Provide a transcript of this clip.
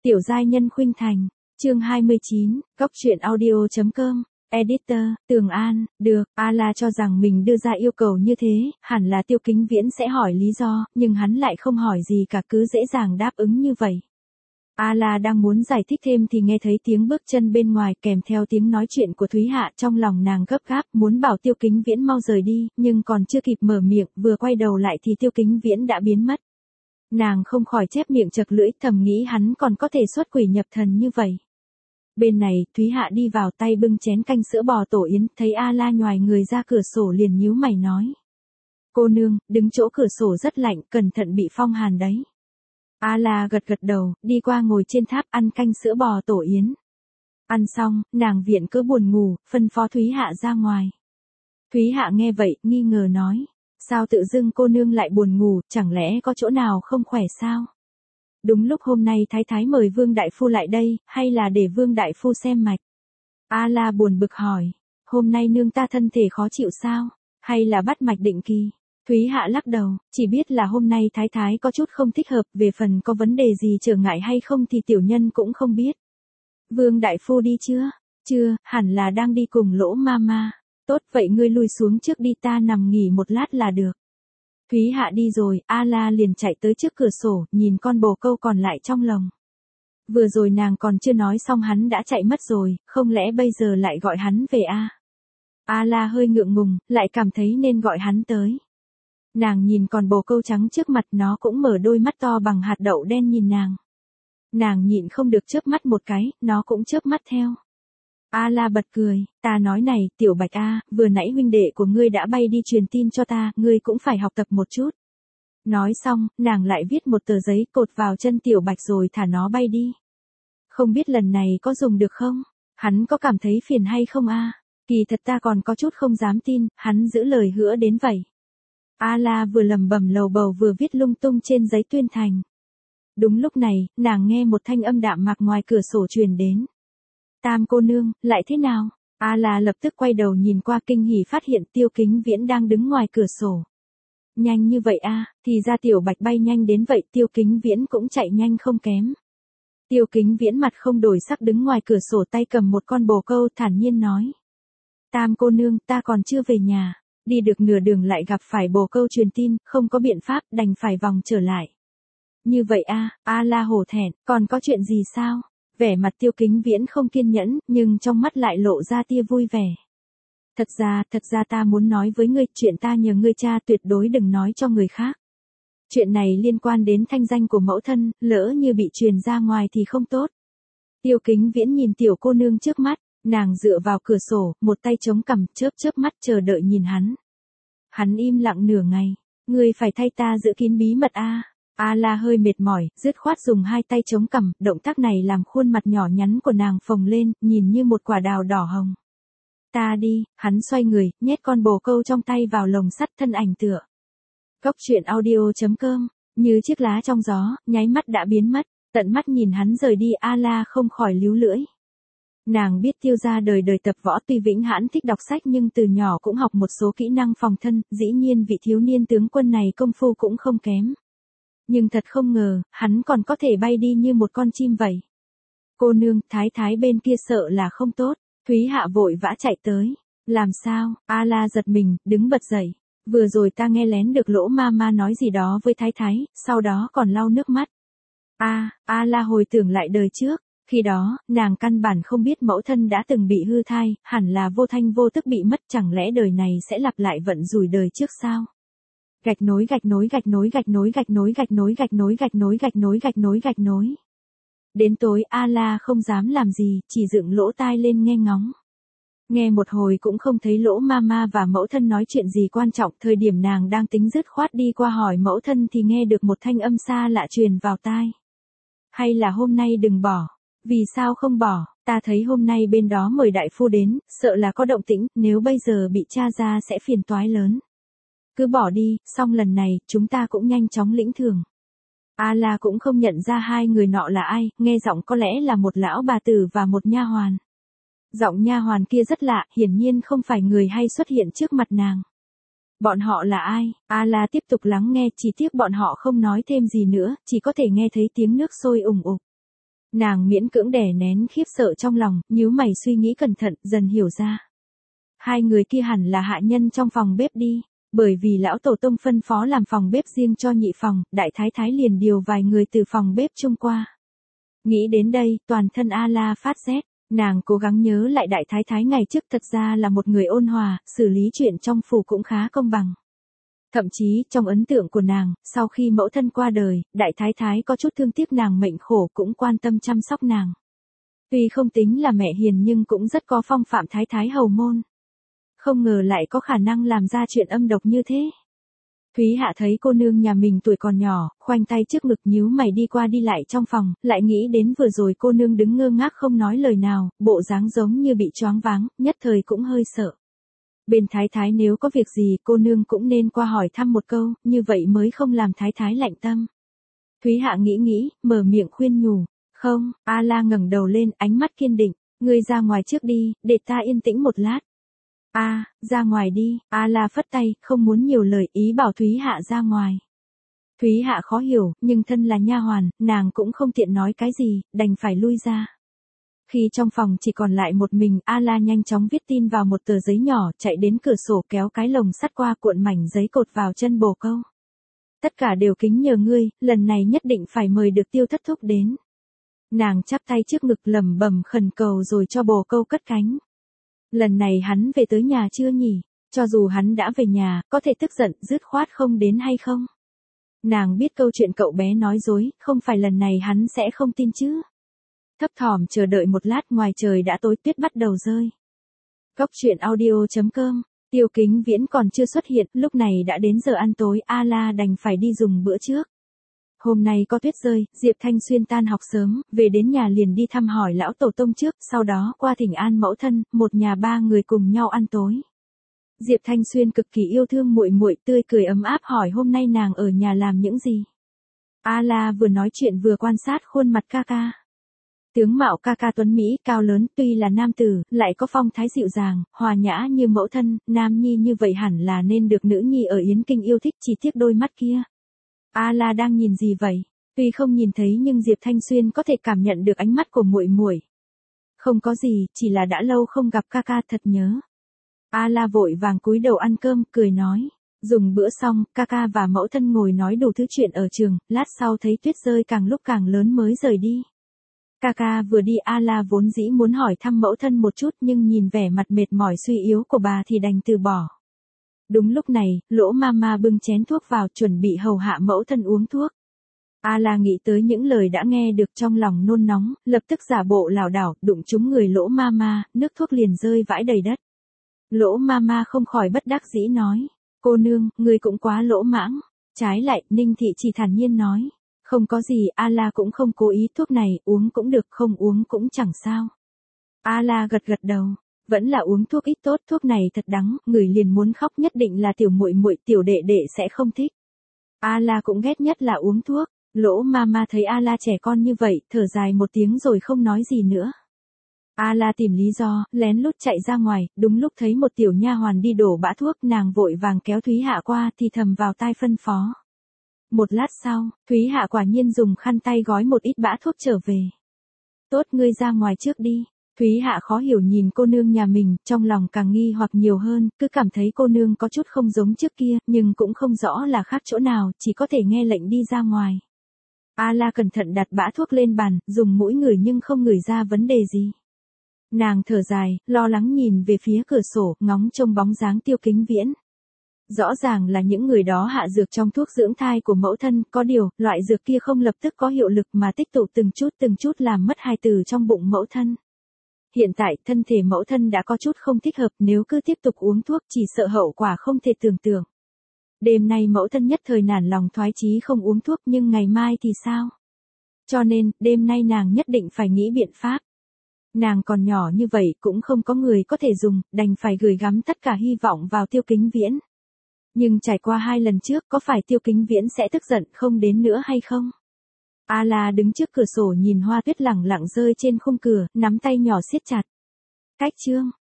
Tiểu giai nhân khuynh thành, chương 29, góc truyện audio.com, editor, Tường An, được, A-la cho rằng mình đưa ra yêu cầu như thế, hẳn là Tiêu Kính Viễn sẽ hỏi lý do, nhưng hắn lại không hỏi gì cả, cứ dễ dàng đáp ứng như vậy. A-la đang muốn giải thích thêm thì nghe thấy tiếng bước chân bên ngoài kèm theo tiếng nói chuyện của Thúy Hạ, trong lòng nàng gấp gáp, muốn bảo Tiêu Kính Viễn mau rời đi, nhưng còn chưa kịp mở miệng, vừa quay đầu lại thì Tiêu Kính Viễn đã biến mất. Nàng không khỏi chép miệng chật lưỡi, thầm nghĩ hắn còn có thể xuất quỷ nhập thần như vậy. Bên này, Thúy Hạ đi vào tay bưng chén canh sữa bò tổ yến, thấy A-la nhoài người ra cửa sổ liền nhíu mày nói. Cô nương, đứng chỗ cửa sổ rất lạnh, cẩn thận bị phong hàn đấy. A-la gật gật đầu, đi qua ngồi trên tháp ăn canh sữa bò tổ yến. Ăn xong, nàng viện cớ buồn ngủ, phân phó Thúy Hạ ra ngoài. Thúy Hạ nghe vậy, nghi ngờ nói. Sao tự dưng cô nương lại buồn ngủ, chẳng lẽ có chỗ nào không khỏe sao? Đúng lúc hôm nay thái thái mời Vương Đại Phu lại đây, hay là để Vương Đại Phu xem mạch? A-la buồn bực hỏi, hôm nay nương ta thân thể khó chịu sao? Hay là bắt mạch định kỳ? Thúy Hạ lắc đầu, chỉ biết là hôm nay thái thái có chút không thích hợp, về phần có vấn đề gì trở ngại hay không thì tiểu nhân cũng không biết. Vương Đại Phu đi chưa? Chưa, hẳn là đang đi cùng Lỗ Mama. Tốt, vậy ngươi lui xuống trước đi, ta nằm nghỉ một lát là được. Thúy Hạ đi rồi, A-la liền chạy tới trước cửa sổ, nhìn con bồ câu còn lại trong lồng. Vừa rồi nàng còn chưa nói xong hắn đã chạy mất rồi, không lẽ bây giờ lại gọi hắn về a? A-la hơi ngượng ngùng, lại cảm thấy nên gọi hắn tới. Nàng nhìn con bồ câu trắng trước mặt, nó cũng mở đôi mắt to bằng hạt đậu đen nhìn nàng. Nàng nhịn không được chớp mắt một cái, nó cũng chớp mắt theo. A-la bật cười, ta nói này, Tiểu Bạch A, vừa nãy huynh đệ của ngươi đã bay đi truyền tin cho ta, ngươi cũng phải học tập một chút. Nói xong, nàng lại viết một tờ giấy cột vào chân Tiểu Bạch rồi thả nó bay đi. Không biết lần này có dùng được không? Hắn có cảm thấy phiền hay không a? Kỳ thật ta còn có chút không dám tin, hắn giữ lời hứa đến vậy. A-la vừa lẩm bẩm lầu bầu vừa viết lung tung trên giấy tuyên thành. Đúng lúc này, nàng nghe một thanh âm đạm mạc ngoài cửa sổ truyền đến. Tam cô nương, lại thế nào? A-la lập tức quay đầu nhìn qua, kinh hỉ phát hiện Tiêu Kính Viễn đang đứng ngoài cửa sổ. Nhanh như vậy a? Thì ra Tiểu Bạch bay nhanh đến vậy, Tiêu Kính Viễn cũng chạy nhanh không kém. Tiêu Kính Viễn mặt không đổi sắc đứng ngoài cửa sổ, tay cầm một con bồ câu, thản nhiên nói. Tam cô nương, ta còn chưa về nhà. Đi được nửa đường lại gặp phải bồ câu truyền tin, không có biện pháp, đành phải vòng trở lại. Như vậy a? A-la hổ thẹn, còn có chuyện gì sao? Vẻ mặt Tiêu Kính Viễn không kiên nhẫn, nhưng trong mắt lại lộ ra tia vui vẻ. Thật ra ta muốn nói với ngươi, chuyện ta nhờ ngươi cha tuyệt đối đừng nói cho người khác. Chuyện này liên quan đến thanh danh của mẫu thân, lỡ như bị truyền ra ngoài thì không tốt. Tiêu Kính Viễn nhìn tiểu cô nương trước mắt, nàng dựa vào cửa sổ, một tay chống cằm, chớp mắt chờ đợi nhìn hắn. Hắn im lặng nửa ngày, ngươi phải thay ta giữ kín bí mật a. A-la hơi mệt mỏi, dứt khoát dùng hai tay chống cằm, động tác này làm khuôn mặt nhỏ nhắn của nàng phồng lên, nhìn như một quả đào đỏ hồng. Ta đi, hắn xoay người, nhét con bồ câu trong tay vào lồng sắt, thân ảnh tựa. Góc truyện audio.com, như chiếc lá trong gió, nháy mắt đã biến mất, tận mắt nhìn hắn rời đi, A-la không khỏi líu lưỡi. Nàng biết Tiêu gia đời đời tập võ, tuy Vĩnh Hãn thích đọc sách nhưng từ nhỏ cũng học một số kỹ năng phòng thân, dĩ nhiên vị thiếu niên tướng quân này công phu cũng không kém. Nhưng thật không ngờ, hắn còn có thể bay đi như một con chim vậy. Cô nương, thái thái bên kia sợ là không tốt. Thúy Hạ vội vã chạy tới. Làm sao? A-la giật mình, đứng bật dậy. Vừa rồi ta nghe lén được Lỗ Mama nói gì đó với thái thái, sau đó còn lau nước mắt. A-la hồi tưởng lại đời trước. Khi đó, nàng căn bản không biết mẫu thân đã từng bị hư thai, hẳn là vô thanh vô tức bị mất, chẳng lẽ đời này sẽ lặp lại vận rủi đời trước sao? Gạch nối. Đến tối, A-la không dám làm gì, chỉ dựng lỗ tai lên nghe ngóng. Nghe một hồi cũng không thấy Lỗ Mama và mẫu thân nói chuyện gì quan trọng, thời điểm nàng đang tính dứt khoát đi qua hỏi mẫu thân thì nghe được một thanh âm xa lạ truyền vào tai. Hay là hôm nay đừng bỏ? Vì sao không bỏ? Ta thấy hôm nay bên đó mời đại phu đến, sợ là có động tĩnh, nếu bây giờ bị tra ra sẽ phiền toái lớn. Cứ bỏ đi, xong lần này, chúng ta cũng nhanh chóng lĩnh thưởng. A-la cũng không nhận ra hai người nọ là ai, nghe giọng có lẽ là một lão bà tử và một nha hoàn. Giọng nha hoàn kia rất lạ, hiển nhiên không phải người hay xuất hiện trước mặt nàng. Bọn họ là ai? A-la tiếp tục lắng nghe, chỉ tiếc bọn họ không nói thêm gì nữa, chỉ có thể nghe thấy tiếng nước sôi ủng ục. Nàng miễn cưỡng đè nén khiếp sợ trong lòng, nhíu mày suy nghĩ cẩn thận, dần hiểu ra. Hai người kia hẳn là hạ nhân trong phòng bếp đi, bởi vì lão tổ tông phân phó làm phòng bếp riêng cho nhị phòng, đại thái thái liền điều vài người từ phòng bếp chung qua. Nghĩ đến đây, toàn thân A-la phát rét, nàng cố gắng nhớ lại đại thái thái ngày trước thật ra là một người ôn hòa, xử lý chuyện trong phủ cũng khá công bằng. Thậm chí, trong ấn tượng của nàng, sau khi mẫu thân qua đời, đại thái thái có chút thương tiếc nàng mệnh khổ cũng quan tâm chăm sóc nàng. Tuy không tính là mẹ hiền nhưng cũng rất có phong phạm thái thái hầu môn. Không ngờ lại có khả năng làm ra chuyện âm độc như thế. Thúy Hạ thấy cô nương nhà mình tuổi còn nhỏ, khoanh tay trước ngực nhíu mày đi qua đi lại trong phòng, lại nghĩ đến vừa rồi cô nương đứng ngơ ngác không nói lời nào, bộ dáng giống như bị choáng váng, nhất thời cũng hơi sợ. Bên thái thái nếu có việc gì cô nương cũng nên qua hỏi thăm một câu, như vậy mới không làm thái thái lạnh tâm. Thúy Hạ nghĩ, mở miệng khuyên nhủ, không, A-la ngẩng đầu lên, ánh mắt kiên định, ngươi ra ngoài trước đi, để ta yên tĩnh một lát. Ra ngoài đi, A-la phất tay, không muốn nhiều lời, ý bảo Thúy Hạ ra ngoài. Thúy Hạ khó hiểu, nhưng thân là nha hoàn, nàng cũng không tiện nói cái gì, đành phải lui ra. Khi trong phòng chỉ còn lại một mình, A-la nhanh chóng viết tin vào một tờ giấy nhỏ, chạy đến cửa sổ kéo cái lồng sắt qua cuộn mảnh giấy cột vào chân bồ câu. Tất cả đều kính nhờ ngươi, lần này nhất định phải mời được Tiêu Thất Thúc đến. Nàng chắp tay trước ngực lẩm bẩm khẩn cầu rồi cho bồ câu cất cánh. Lần này hắn về tới nhà chưa nhỉ? Cho dù hắn đã về nhà, có thể tức giận, dứt khoát không đến hay không? Nàng biết câu chuyện cậu bé nói dối, không phải lần này hắn sẽ không tin chứ? Thấp thỏm chờ đợi một lát, ngoài trời đã tối, tuyết bắt đầu rơi. Cóc truyện audio.com, Tiêu Kính Viễn còn chưa xuất hiện, lúc này đã đến giờ ăn tối, A-la đành phải đi dùng bữa trước. Hôm nay có tuyết rơi, Diệp Thanh Xuyên tan học sớm, về đến nhà liền đi thăm hỏi lão tổ tông trước, sau đó qua thỉnh an mẫu thân, một nhà ba người cùng nhau ăn tối. Diệp Thanh Xuyên cực kỳ yêu thương muội muội, tươi cười ấm áp hỏi hôm nay nàng ở nhà làm những gì. A-la vừa nói chuyện vừa quan sát khuôn mặt ca ca. Tướng mạo ca ca tuấn Mỹ, cao lớn, tuy là nam tử, lại có phong thái dịu dàng, hòa nhã như mẫu thân, nam nhi như vậy hẳn là nên được nữ nhi ở Yến Kinh yêu thích, chỉ tiếc đôi mắt kia. A-la đang nhìn gì vậy? Tuy không nhìn thấy nhưng Diệp Thanh Xuyên có thể cảm nhận được ánh mắt của muội muội. Không có gì, chỉ là đã lâu không gặp ca ca thật nhớ. A-la vội vàng cúi đầu ăn cơm, cười nói. Dùng bữa xong, ca ca và mẫu thân ngồi nói đủ thứ chuyện ở trường, lát sau thấy tuyết rơi càng lúc càng lớn mới rời đi. Ca ca vừa đi A-la vốn dĩ muốn hỏi thăm mẫu thân một chút nhưng nhìn vẻ mặt mệt mỏi suy yếu của bà thì đành từ bỏ. Đúng lúc này, Lỗ Mama bưng chén thuốc vào chuẩn bị hầu hạ mẫu thân uống thuốc. A-la nghĩ tới những lời đã nghe được trong lòng nôn nóng, lập tức giả bộ lảo đảo, đụng trúng người Lỗ Mama, nước thuốc liền rơi vãi đầy đất. Lỗ Mama không khỏi bất đắc dĩ nói, cô nương, người cũng quá lỗ mãng. Trái lại, Ninh Thị chỉ thản nhiên nói, không có gì, A-la cũng không cố ý, thuốc này, uống cũng được, không uống cũng chẳng sao. A-la gật gật đầu. Vẫn là uống thuốc ít tốt, thuốc này thật đắng, người liền muốn khóc, nhất định là tiểu muội muội, tiểu đệ đệ sẽ không thích. A-la cũng ghét nhất là uống thuốc. Lỗ Mama thấy A-la trẻ con như vậy, thở dài một tiếng rồi không nói gì nữa. A-la tìm lý do, lén lút chạy ra ngoài, đúng lúc thấy một tiểu nha hoàn đi đổ bã thuốc, nàng vội vàng kéo Thúy Hạ qua thì thầm vào tai phân phó. Một lát sau, Thúy Hạ quả nhiên dùng khăn tay gói một ít bã thuốc trở về. Tốt, ngươi ra ngoài trước đi. Thúy Hạ khó hiểu nhìn cô nương nhà mình, trong lòng càng nghi hoặc nhiều hơn, cứ cảm thấy cô nương có chút không giống trước kia, nhưng cũng không rõ là khác chỗ nào, chỉ có thể nghe lệnh đi ra ngoài. A-la cẩn thận đặt bã thuốc lên bàn, dùng mũi ngửi nhưng không ngửi ra vấn đề gì. Nàng thở dài, lo lắng nhìn về phía cửa sổ, ngóng trông bóng dáng Tiêu Kính Viễn. Rõ ràng là những người đó hạ dược trong thuốc dưỡng thai của mẫu thân, có điều, loại dược kia không lập tức có hiệu lực mà tích tụ từng chút làm mất hài tử trong bụng mẫu thân. Hiện tại, thân thể mẫu thân đã có chút không thích hợp, nếu cứ tiếp tục uống thuốc chỉ sợ hậu quả không thể tưởng tượng. Đêm nay mẫu thân nhất thời nản lòng thoái chí không uống thuốc, nhưng ngày mai thì sao? Cho nên, đêm nay nàng nhất định phải nghĩ biện pháp. Nàng còn nhỏ như vậy cũng không có người có thể dùng, đành phải gửi gắm tất cả hy vọng vào Tiêu Kính Viễn. Nhưng trải qua 2 lần trước, có phải Tiêu Kính Viễn sẽ tức giận không đến nữa hay không? A-la đứng trước cửa sổ nhìn hoa tuyết lẳng lặng rơi trên khung cửa, nắm tay nhỏ siết chặt. Cách chương